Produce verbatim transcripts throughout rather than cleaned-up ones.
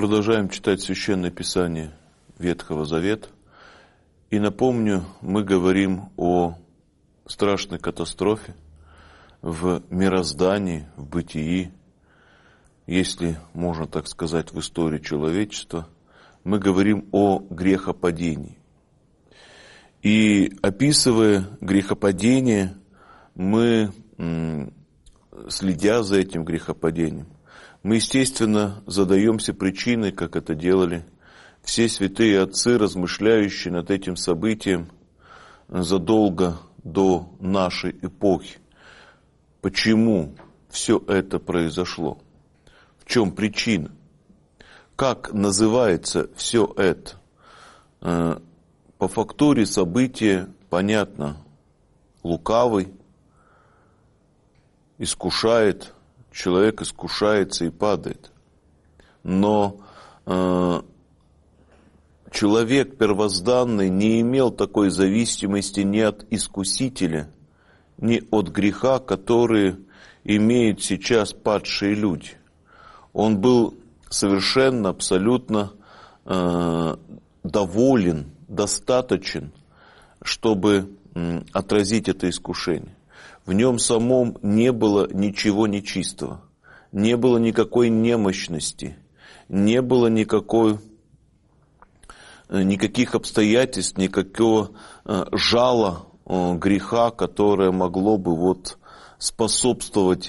продолжаем читать Священное Писание Ветхого Завета. И напомню, мы говорим о страшной катастрофе в мироздании, в бытии, если можно так сказать, в истории человечества. Мы говорим о грехопадении. И описывая грехопадение, мы, следя за этим грехопадением, мы, естественно, задаемся причиной, как это делали все святые отцы, размышляющие над этим событием задолго до нашей эпохи. Почему все это произошло? В чем причина? Как называется все это? По фактуре события понятно. Лукавый искушает, человек искушается и падает. Но э, человек первозданный не имел такой зависимости ни от искусителя, ни от греха, которые имеют сейчас падшие люди. Он был совершенно, абсолютно э, доволен, достаточен, чтобы э, отразить это искушение. В нем самом не было ничего нечистого, не было никакой немощности, не было никакой, никаких обстоятельств, никакого жала греха, которое могло бы вот способствовать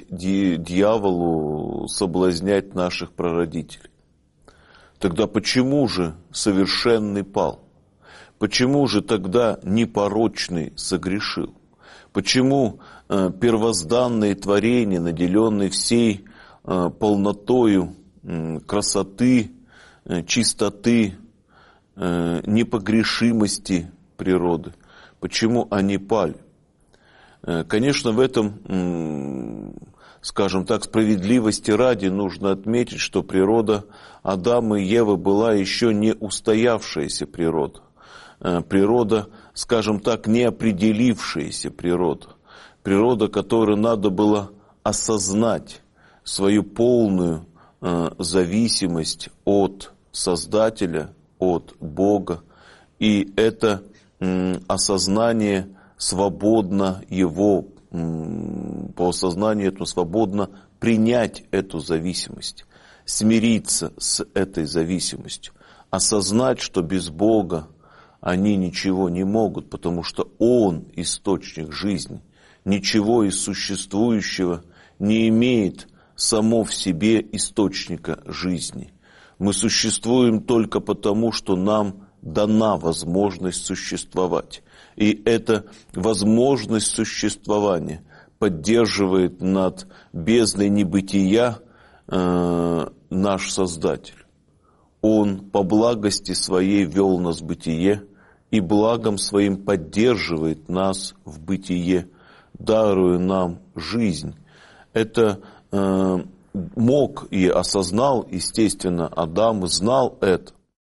дьяволу соблазнять наших прародителей. Тогда почему же совершенный пал? Почему же тогда непорочный согрешил? Почему э, первозданные творения, наделенные всей э, полнотою э, красоты, э, чистоты, э, непогрешимости природы, почему они пали? Э, конечно, в этом, э, скажем так, справедливости ради нужно отметить, что природа Адама и Евы была еще не устоявшаяся природа. Природа, скажем так, не определившаяся природа. Природа, которой надо было осознать свою полную э, зависимость от Создателя, от Бога. И это э, осознание свободно его, э, по осознанию этому свободно принять эту зависимость, смириться с этой зависимостью, осознать, что без Бога они ничего не могут, потому что Он источник жизни. Ничего из существующего не имеет само в себе источника жизни. Мы существуем только потому, что нам дана возможность существовать. И эта возможность существования поддерживает над бездной небытия э, наш Создатель. Он по благости своей вел нас в бытие и благом своим поддерживает нас в бытие, даруя нам жизнь. Это э, мог и осознал, естественно, Адам, знал это,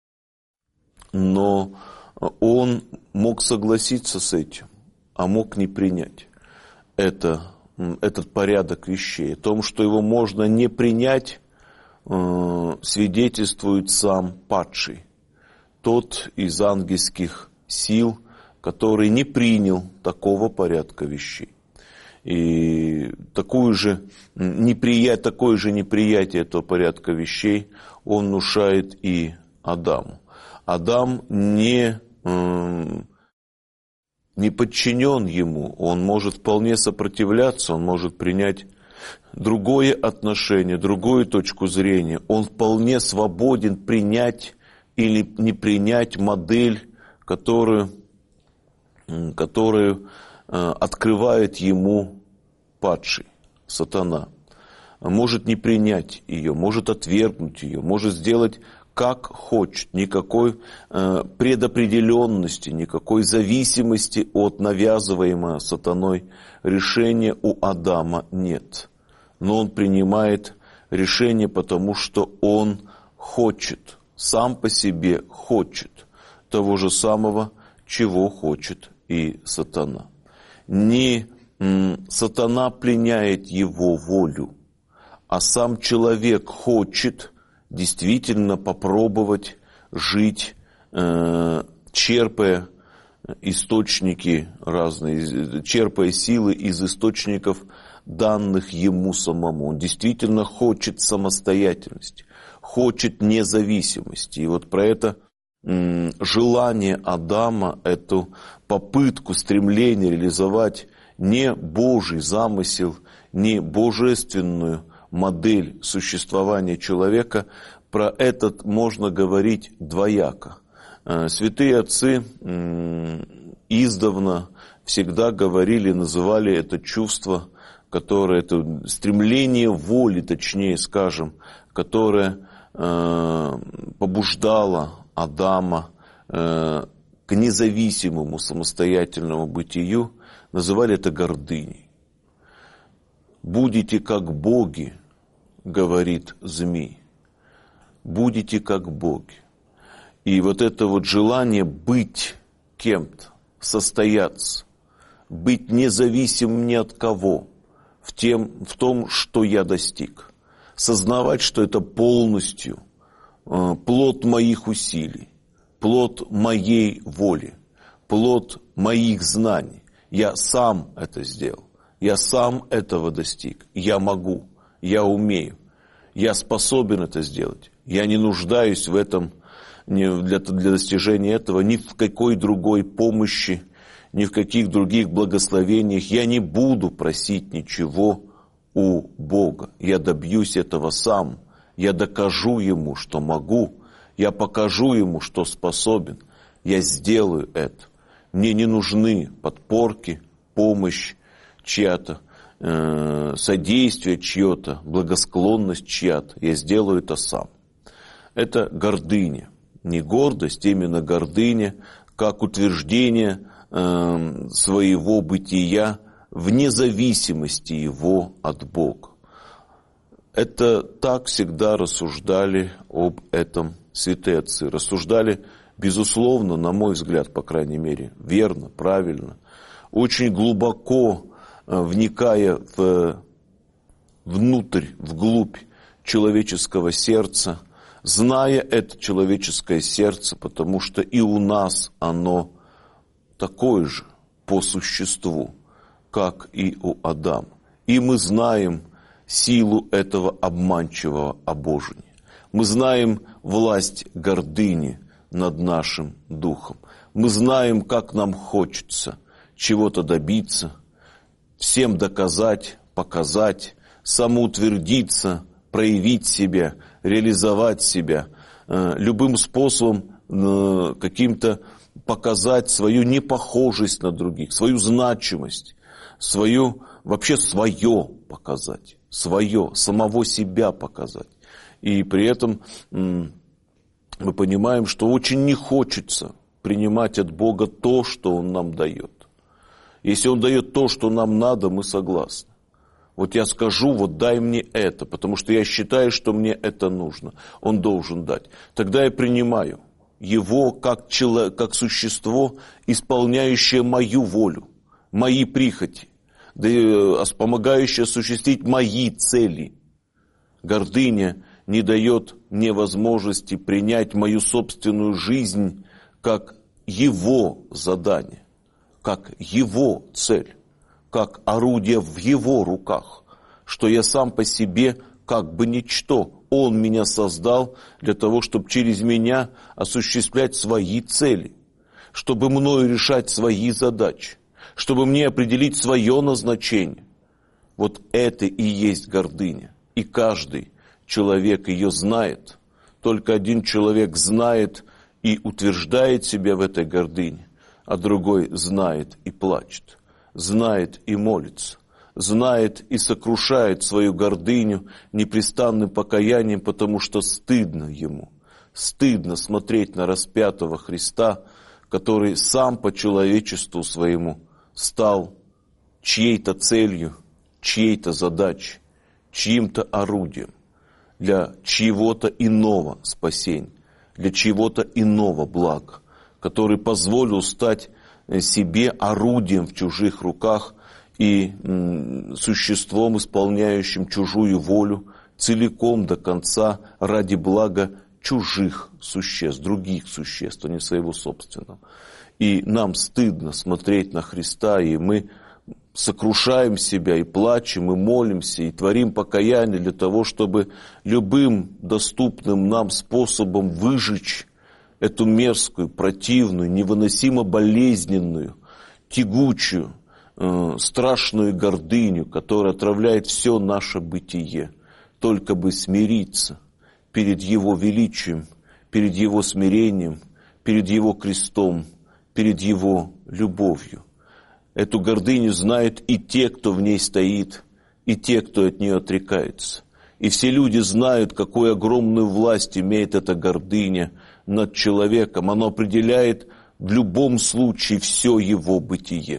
но он мог согласиться с этим, а мог не принять это, этот порядок вещей. О том, что его можно не принять, свидетельствует сам падший, тот из ангельских сил, который не принял такого порядка вещей. И такую же неприятие, такое же неприятие этого порядка вещей он внушает и Адаму. Адам не, не подчинен ему, он может вполне сопротивляться, он может принять другое отношение, другую точку зрения. Он вполне свободен принять или не принять модель, которую, которую открывает ему падший, сатана. Может не принять ее, может отвергнуть ее, может сделать как хочет. Никакой предопределенности, никакой зависимости от навязываемого сатаной решения у Адама нет. Но он принимает решение, потому что он хочет, сам по себе хочет того же самого, чего хочет и сатана. Не м, сатана пленяет его волю, а сам человек хочет действительно попробовать жить, черпая источники разные, черпая силы из источников, данных ему самому. Он действительно хочет самостоятельности, хочет независимости. И вот про это м, желание Адама, эту попытку, стремление реализовать не Божий замысел, не божественную модель существования человека, про это можно говорить двояко. Святые отцы издавна всегда говорили, называли это чувство, которое, это стремление воли, точнее скажем, которое побуждало Адама к независимому самостоятельному бытию, называли это гордыней. «Будете как боги», говорит змей, «будете как боги». И вот это вот желание быть кем-то, состояться, быть независимым ни от кого в, тем, в том, что я достиг. Сознавать, что это полностью э, плод моих усилий, плод моей воли, плод моих знаний. Я сам это сделал, я сам этого достиг, я могу, я умею, я способен это сделать. Я не нуждаюсь в этом, Для, для достижения этого ни в какой другой помощи, ни в каких других благословениях. Я не буду просить ничего у Бога. Я добьюсь этого сам. Я докажу Ему, что могу. Я покажу Ему, что способен. Я сделаю это. Мне не нужны подпорки, помощь чья-то, э, содействие чье-то, благосклонность чья-то. Я сделаю это сам. Это гордыня. Не гордость, именно гордыня, как утверждение э, своего бытия вне зависимости его от Бога. Это так всегда рассуждали об этом святые отцы. Рассуждали, безусловно, на мой взгляд, по крайней мере, верно, правильно, очень глубоко э, вникая в, внутрь, вглубь человеческого сердца, зная это человеческое сердце, потому что и у нас оно такое же по существу, как и у Адама. И мы знаем силу этого обманчивого обожения. Мы знаем власть гордыни над нашим духом. Мы знаем, как нам хочется чего-то добиться, всем доказать, показать, самоутвердиться, проявить себя, реализовать себя, любым способом каким-то показать свою непохожесть на других, свою значимость, свою, вообще свое показать, свое, самого себя показать. И при этом мы понимаем, что очень не хочется принимать от Бога то, что Он нам дает. Если Он дает то, что нам надо, мы согласны. Вот я скажу, вот дай мне это, потому что я считаю, что мне это нужно. Он должен дать. Тогда я принимаю Его как, человек, как существо, исполняющее мою волю, мои прихоти, помогающее осуществить мои цели. Гордыня не дает мне возможности принять мою собственную жизнь как Его задание, как Его цель, как орудие в Его руках, что я сам по себе как бы ничто. Он меня создал для того, чтобы через меня осуществлять свои цели, чтобы мною решать свои задачи, чтобы мне определить свое назначение. Вот это и есть гордыня. И каждый человек ее знает. Только один человек знает и утверждает себя в этой гордыне, а другой знает и плачет, знает и молится, знает и сокрушает свою гордыню непрестанным покаянием, потому что стыдно ему. Стыдно смотреть на распятого Христа, который сам по человечеству своему стал чьей-то целью, чьей-то задачей, чьим-то орудием для чьего-то иного спасения, для чьего-то иного блага, который позволил стать себе орудием в чужих руках и м, существом, исполняющим чужую волю, целиком до конца ради блага чужих существ, других существ, а не своего собственного. И нам стыдно смотреть на Христа, и мы сокрушаем себя, и плачем, и молимся, и творим покаяние для того, чтобы любым доступным нам способом выжечь эту мерзкую, противную, невыносимо болезненную, тягучую, э, страшную гордыню, которая отравляет все наше бытие, только бы смириться перед Его величием, перед Его смирением, перед Его крестом, перед Его любовью. Эту гордыню знают и те, кто в ней стоит, и те, кто от нее отрекается. И все люди знают, какую огромную власть имеет эта гордыня над человеком. Она определяет в любом случае все его бытие.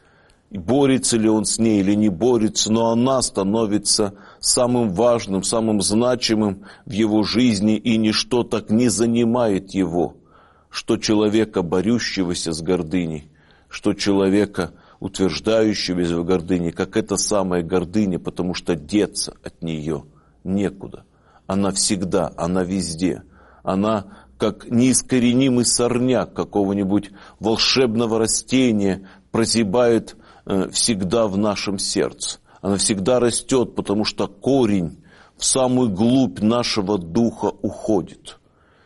И борется ли он с ней или не борется, но она становится самым важным, самым значимым в его жизни, и ничто так не занимает его, что человека, борющегося с гордыней, что человека, утверждающегося в гордыне, как эта самая гордыня, потому что деться от нее некуда. Она всегда, она везде. Она как неискоренимый сорняк какого-нибудь волшебного растения прозябает э, всегда в нашем сердце. Она всегда растет, потому что корень в самую глубь нашего духа уходит.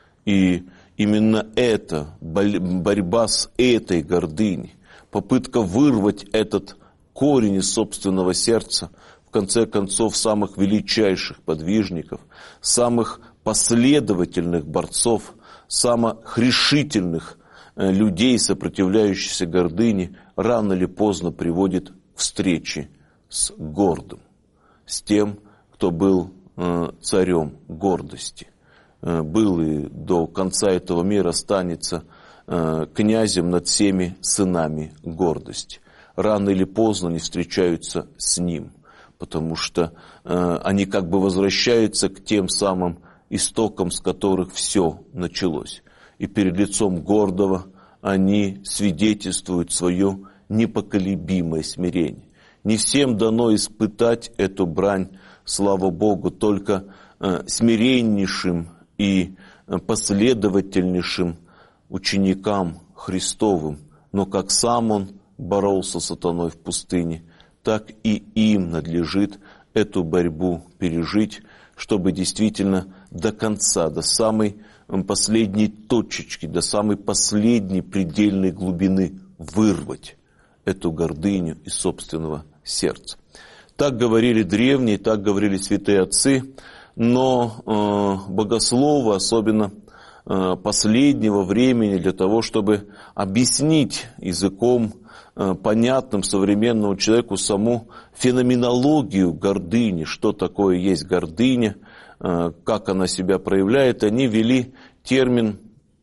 И именно это, борьба с этой гордыней, попытка вырвать этот корень из собственного сердца, в конце концов, самых величайших подвижников, самых последовательных борцов, самых решительных людей, сопротивляющихся гордыне, рано или поздно приводит к встрече с гордым, с тем, кто был царем гордости, был и до конца этого мира останется князем над всеми сынами гордости. Рано или поздно они встречаются с ним, потому что э, они как бы возвращаются к тем самым истокам, с которых все началось. И перед лицом гордого они свидетельствуют свое непоколебимое смирение. Не всем дано испытать эту брань, слава Богу, только э, смиреннейшим и последовательнейшим ученикам Христовым. Но как сам Он боролся с сатаной в пустыне, так и им надлежит эту борьбу пережить, чтобы действительно до конца, до самой последней точечки, до самой последней предельной глубины вырвать эту гордыню из собственного сердца. Так говорили древние, так говорили святые отцы, но э, богословы, особенно э, последнего времени, для того, чтобы объяснить языком э, понятным современному человеку саму феноменологию гордыни, что такое есть гордыня, э, как она себя проявляет, они ввели термин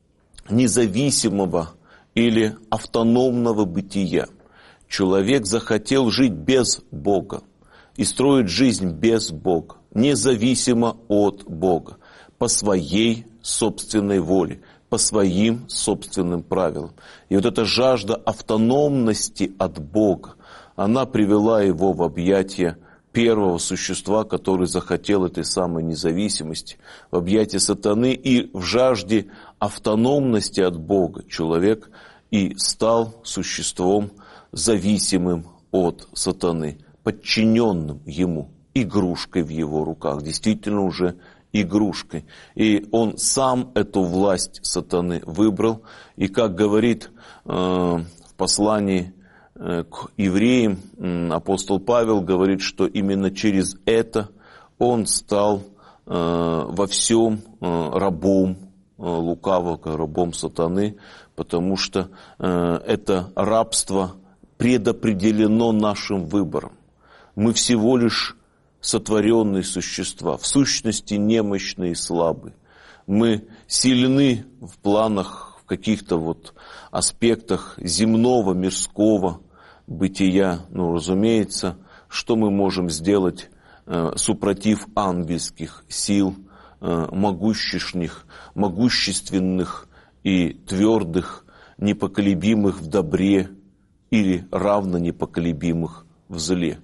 независимого или автономного бытия. Человек захотел жить без Бога и строить жизнь без Бога, независимо от Бога, по своей собственной воле, по своим собственным правилам. И вот эта жажда автономности от Бога, она привела его в объятия первого существа, который захотел этой самой независимости, в объятия сатаны, и в жажде автономности от Бога человек и стал существом зависимым от сатаны, подчиненным ему, игрушкой в его руках, действительно уже игрушкой. И он сам эту власть сатаны выбрал. И как говорит э, в послании э, к евреям э, апостол Павел, говорит, что именно через это он стал э, во всем э, рабом э, лукавого, рабом сатаны, потому что э, это рабство предопределено нашим выбором. Мы всего лишь сотворенные существа, в сущности немощные и слабые. Мы сильны в планах, в каких-то вот аспектах земного, мирского бытия. Ну, разумеется, что мы можем сделать, э, супротив ангельских сил, э, могущественных, могущественных и твердых, непоколебимых в добре или равно непоколебимых в зле.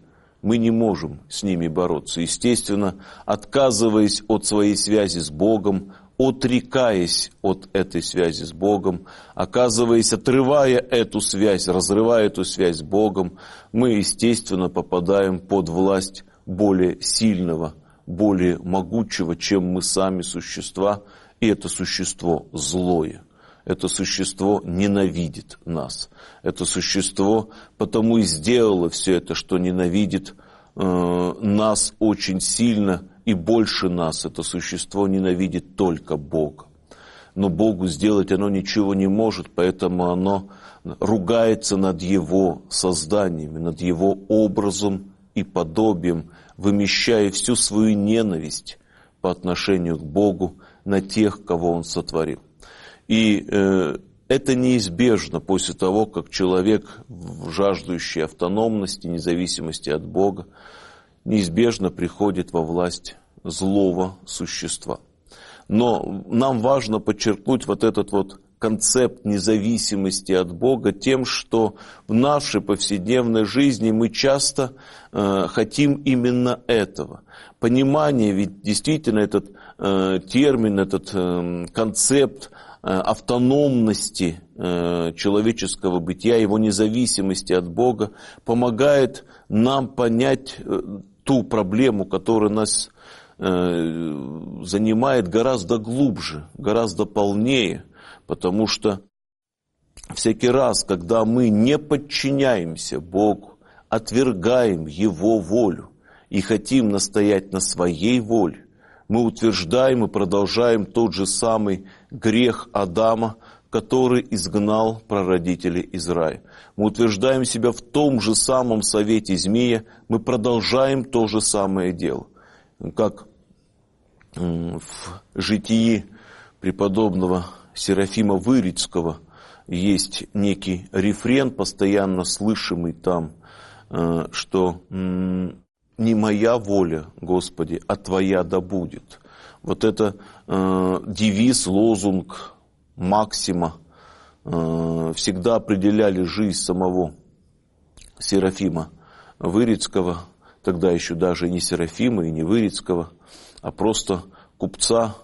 мы не можем с ними бороться. Естественно, отказываясь от своей связи с Богом, отрекаясь от этой связи с Богом, оказываясь, отрывая эту связь, разрывая эту связь с Богом, мы, естественно, попадаем под власть более сильного, более могучего, чем мы сами существа, и это существо злое. Это существо ненавидит нас. Это существо потому и сделало все это, что ненавидит э, нас очень сильно, и больше нас. Это существо ненавидит только Бога. Но Богу сделать оно ничего не может, поэтому оно ругается над Его созданиями, над Его образом и подобием, вымещая всю свою ненависть по отношению к Богу на тех, кого Он сотворил. И э, это неизбежно после того, как человек, жаждущий автономности, независимости от Бога, неизбежно приходит во власть злого существа. Но нам важно подчеркнуть вот этот вот концепт независимости от Бога тем, что в нашей повседневной жизни мы часто э, хотим именно этого. Понимание, ведь действительно этот э, термин, этот э, концепт э, автономности э, человеческого бытия, его независимости от Бога, помогает нам понять э, ту проблему, которая нас э, занимает гораздо глубже, гораздо полнее. Потому что всякий раз, когда мы не подчиняемся Богу, отвергаем Его волю и хотим настоять на своей воле, мы утверждаем и продолжаем тот же самый грех Адама, который изгнал прародителей из рая. Мы утверждаем себя в том же самом совете змея, мы продолжаем то же самое дело. Как в житии преподобного Серафима Вырицкого есть некий рефрен, постоянно слышимый там, что «не моя воля, Господи, а Твоя да будет». Вот это девиз, лозунг, максима всегда определяли жизнь самого Серафима Вырицкого, тогда еще даже не Серафима и не Вырицкого, а просто купца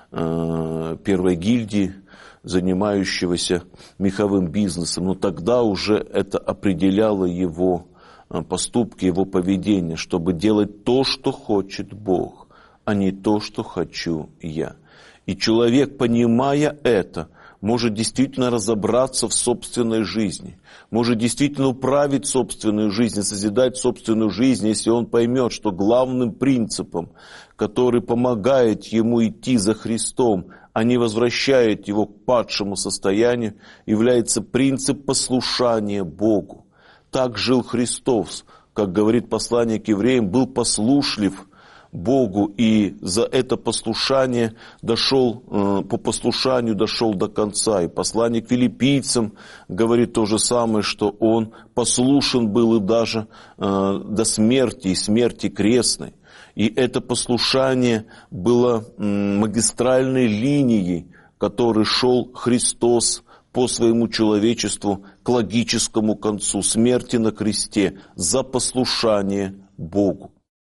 первой гильдии, занимающегося меховым бизнесом. Но тогда уже это определяло его поступки, его поведение, чтобы делать то, что хочет Бог, а не то, что хочу я. И человек, понимая это, может действительно разобраться в собственной жизни, может действительно управить собственную жизнь, созидать собственную жизнь, если он поймет, что главным принципом, который помогает ему идти за Христом, а не возвращает его к падшему состоянию, является принцип послушания Богу. Так жил Христос, как говорит послание к евреям, был послушлив Богу, и за это послушание дошел, по послушанию дошел до конца. И послание к филиппийцам говорит то же самое, что он послушен был и даже до смерти, и смерти крестной. И это послушание было магистральной линией, которой шел Христос по своему человечеству к логическому концу смерти на кресте за послушание Богу.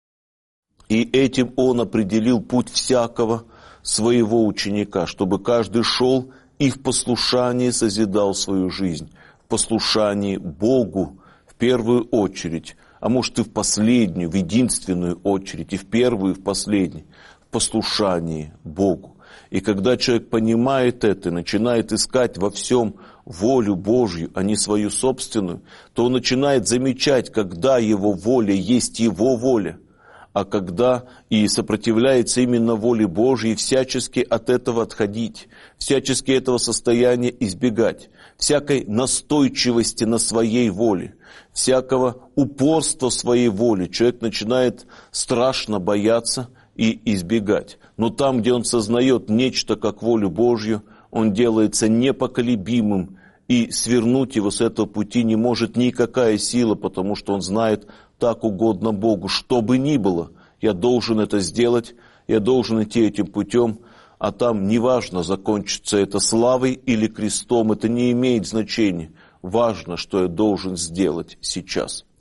И этим Он определил путь всякого своего ученика, чтобы каждый шел и в послушании созидал свою жизнь, в послушании Богу в первую очередь, а может и в последнюю, в единственную очередь, и в первую, и в последнюю, в послушании Богу. И когда человек понимает это и начинает искать во всем волю Божью, а не свою собственную, то он начинает замечать, когда его воля есть его воля, а когда и сопротивляется именно воле Божьей, всячески от этого отходить, всячески этого состояния избегать, всякой настойчивости на своей воле, всякого упорства в своей воле. Человек начинает страшно бояться и избегать. Но там, где он сознает нечто как волю Божью, он делается непоколебимым, и свернуть его с этого пути не может никакая сила, потому что он знает, так угодно Богу, что бы ни было, я должен это сделать, я должен идти этим путем, а там неважно, закончится это славой или крестом, это не имеет значения. Важно, что я должен сделать сейчас.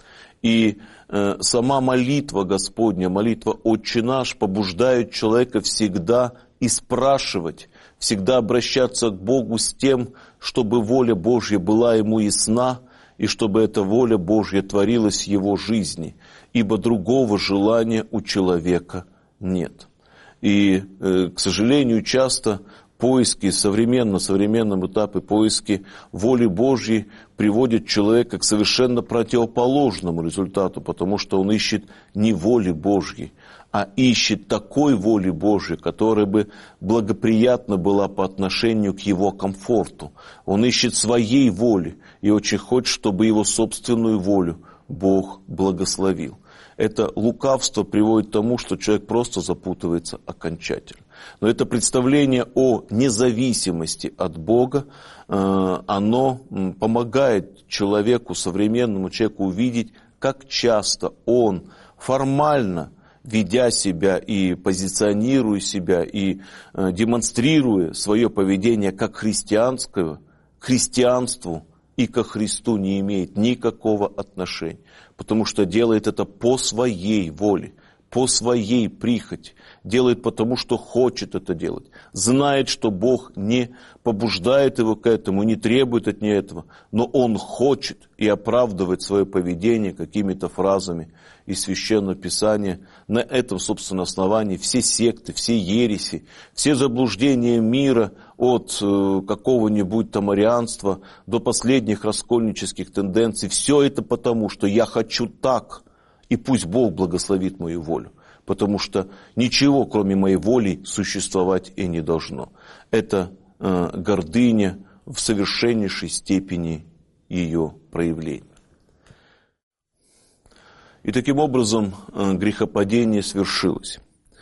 И э, сама молитва Господня, молитва «Отче наш» побуждает человека всегда и спрашивать, всегда обращаться к Богу с тем, чтобы воля Божья была ему ясна, и чтобы эта воля Божья творилась в его жизни, ибо другого желания у человека нет. И, э, к сожалению, часто поиски, современно, современном этапе поиски воли Божьей приводят человека к совершенно противоположному результату, потому что он ищет не воли Божьей, а ищет такой воли Божьей, которая бы благоприятна была по отношению к его комфорту. Он ищет своей воли и очень хочет, чтобы его собственную волю Бог благословил. Это лукавство приводит к тому, что человек просто запутывается окончательно. Но это представление о независимости от Бога, оно помогает человеку, современному человеку увидеть, как часто он формально, ведя себя и позиционируя себя, и демонстрируя свое поведение как христианское, к христианству и ко Христу не имеет никакого отношения, потому что делает это по своей воле, по своей прихоти, делает потому, что хочет это делать, знает, что Бог не побуждает его к этому, не требует от него этого, но он хочет и оправдывает свое поведение какими-то фразами из Священного Писания. На этом, собственно, основании все секты, все ереси, все заблуждения мира от э, какого-нибудь там арианства до последних раскольнических тенденций, все это потому, что я хочу так, и пусть Бог благословит мою волю, потому что ничего, кроме моей воли, существовать и не должно. Это э, гордыня в совершеннейшей степени ее проявления. И таким образом э, грехопадение свершилось.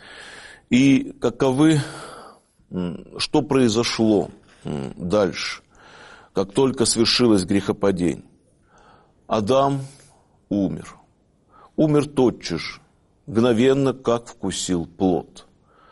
И каковы, э, что произошло э, дальше, как только свершилось грехопадение? Адам умер. Умер тотчас же, мгновенно, как вкусил плод.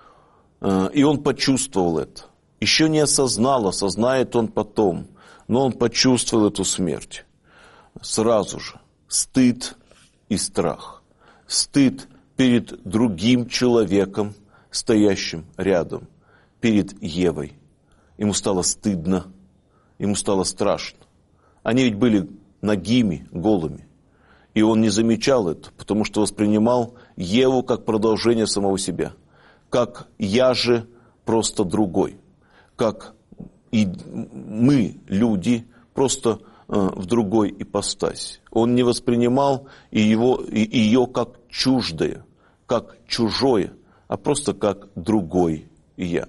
И он почувствовал это. Еще не осознал, осознает он потом, но он почувствовал эту смерть. Сразу же стыд и страх. Стыд перед другим человеком, стоящим рядом, перед Евой. Ему стало стыдно, ему стало страшно. Они ведь были нагими, голыми. И он не замечал это, потому что воспринимал Еву как продолжение самого себя. Как я же просто другой. Как и мы, люди, просто э, в другой ипостаси. Он не воспринимал и его, и ее как чуждое, как чужое, а просто как другой я.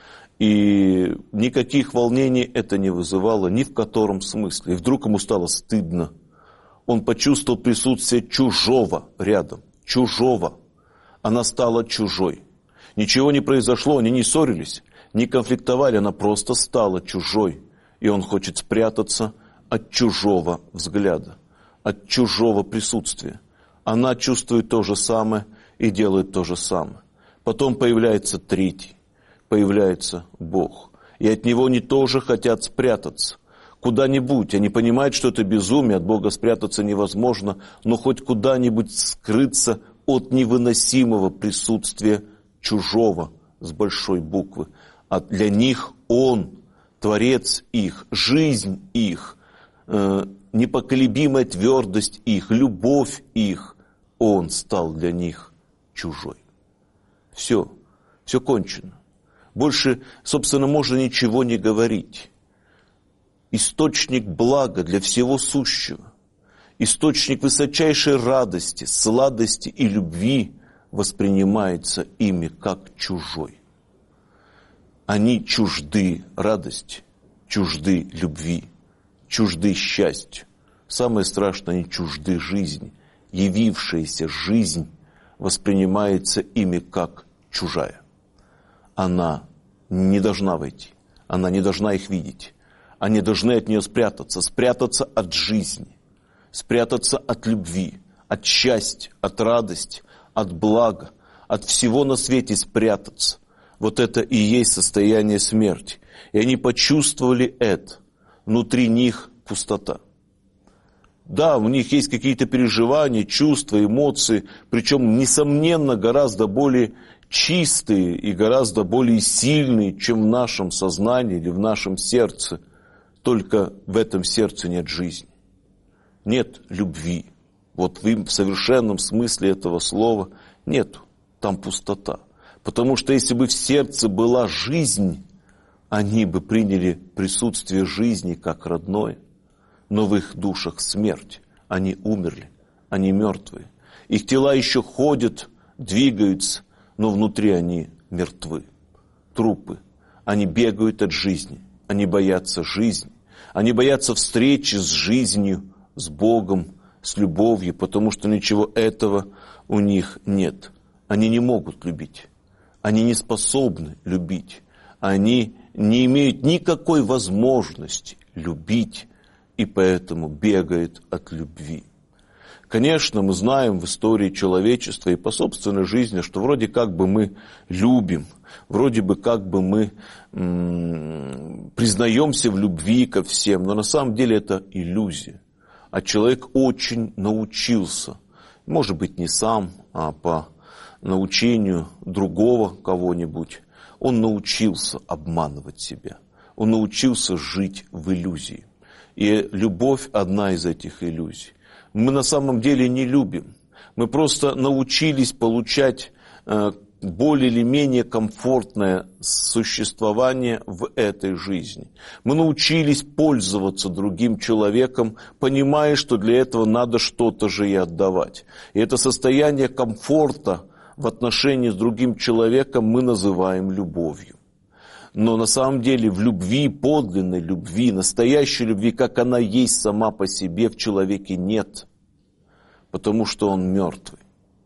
И никаких волнений это не вызывало ни в котором смысле. И вдруг ему стало стыдно. Он почувствовал присутствие чужого рядом, чужого. Она стала чужой. Ничего не произошло, они не ссорились, не конфликтовали, она просто стала чужой. И он хочет спрятаться от чужого взгляда, от чужого присутствия. Она чувствует то же самое и делает то же самое. Потом появляется третий, появляется Бог. И от него они тоже хотят спрятаться. Куда-нибудь. Они понимают, что это безумие, от Бога спрятаться невозможно, но хоть куда-нибудь скрыться от невыносимого присутствия чужого с большой буквы. А для них Он, Творец их, жизнь их, э, непоколебимая твердость их, любовь их, Он стал для них чужой. Все, все кончено. Больше, собственно, можно ничего не говорить. Источник блага для всего сущего, источник высочайшей радости, сладости и любви воспринимается ими как чужой. Они чужды радости, чужды любви, чужды счастью. Самое страшное, они чужды жизни. Явившаяся жизнь воспринимается ими как чужая. Она не должна войти, она не должна их видеть. Они должны от нее спрятаться, спрятаться от жизни, спрятаться от любви, от счастья, от радости, от блага, от всего на свете спрятаться. Вот это и есть состояние смерти. И они почувствовали это. Внутри них пустота. Да, у них есть какие-то переживания, чувства, эмоции, причем, несомненно, гораздо более чистые и гораздо более сильные, чем в нашем сознании или в нашем сердце. Только в этом сердце нет жизни, нет любви. Вот в совершенном смысле этого слова нету, там пустота. Потому что если бы в сердце была жизнь, они бы приняли присутствие жизни как родное. Но в их душах смерть. Они умерли, они мертвые. Их тела еще ходят, двигаются, но внутри они мертвы. Трупы. Они бегают от жизни, они боятся жизни. Они боятся встречи с жизнью, с Богом, с любовью, потому что ничего этого у них нет. Они не могут любить. Они не способны любить. Они не имеют никакой возможности любить, и поэтому бегают от любви. Конечно, мы знаем в истории человечества и по собственной жизни, что вроде как бы мы любим, вроде бы как бы мы м- признаемся в любви ко всем, но на самом деле это иллюзия. А человек очень научился, может быть не сам, а по научению другого кого-нибудь, он научился обманывать себя, он научился жить в иллюзии. И любовь одна из этих иллюзий. Мы на самом деле не любим. Мы просто научились получать э, более или менее комфортное существование в этой жизни. Мы научились пользоваться другим человеком, понимая, что для этого надо что-то же и отдавать. И это состояние комфорта в отношении с другим человеком мы называем любовью. Но на самом деле в любви, подлинной любви, настоящей любви, как она есть сама по себе, в человеке нет, потому что он мертвый.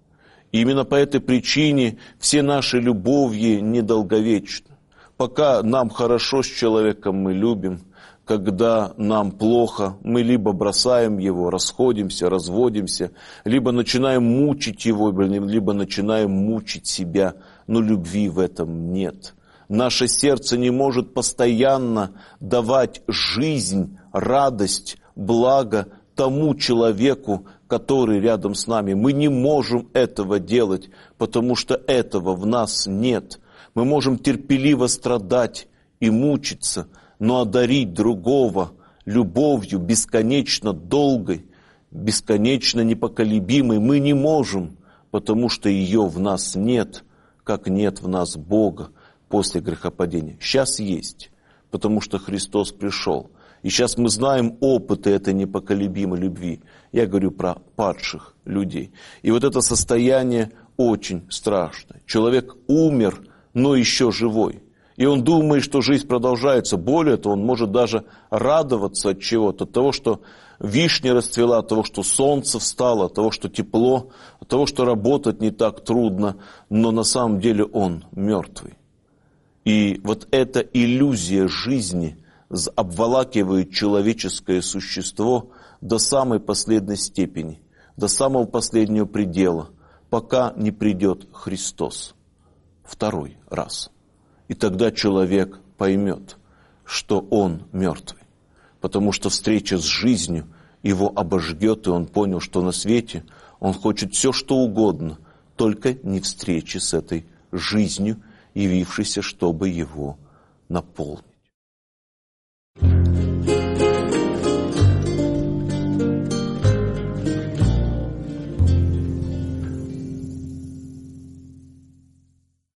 И именно по этой причине все наши любови недолговечны. Пока нам хорошо с человеком, мы любим. Когда нам плохо, мы либо бросаем его, расходимся, разводимся, либо начинаем мучить его, либо начинаем мучить себя, но любви в этом нет. Наше сердце не может постоянно давать жизнь, радость, благо тому человеку, который рядом с нами. Мы не можем этого делать, потому что этого в нас нет. Мы можем терпеливо страдать и мучиться, но одарить другого любовью бесконечно долгой, бесконечно непоколебимой мы не можем, потому что ее в нас нет, как нет в нас Бога после грехопадения. Сейчас есть, потому что Христос пришел. И сейчас мы знаем опыты этой непоколебимой любви. Я говорю про падших людей. И вот это состояние очень страшное. Человек умер, но еще живой. И он думает, что жизнь продолжается. Более того, он может даже радоваться от чего-то. От того, что вишня расцвела, от того, что солнце встало, от того, что тепло, от того, что работать не так трудно. Но на самом деле он мертвый. И вот эта иллюзия жизни обволакивает человеческое существо до самой последней степени, до самого последнего предела, пока не придет Христос второй раз. И тогда человек поймет, что он мертвый, потому что встреча с жизнью его обожгет, и он понял, что на свете он хочет все, что угодно, только не встречи с этой жизнью, явившейся, чтобы его наполнить.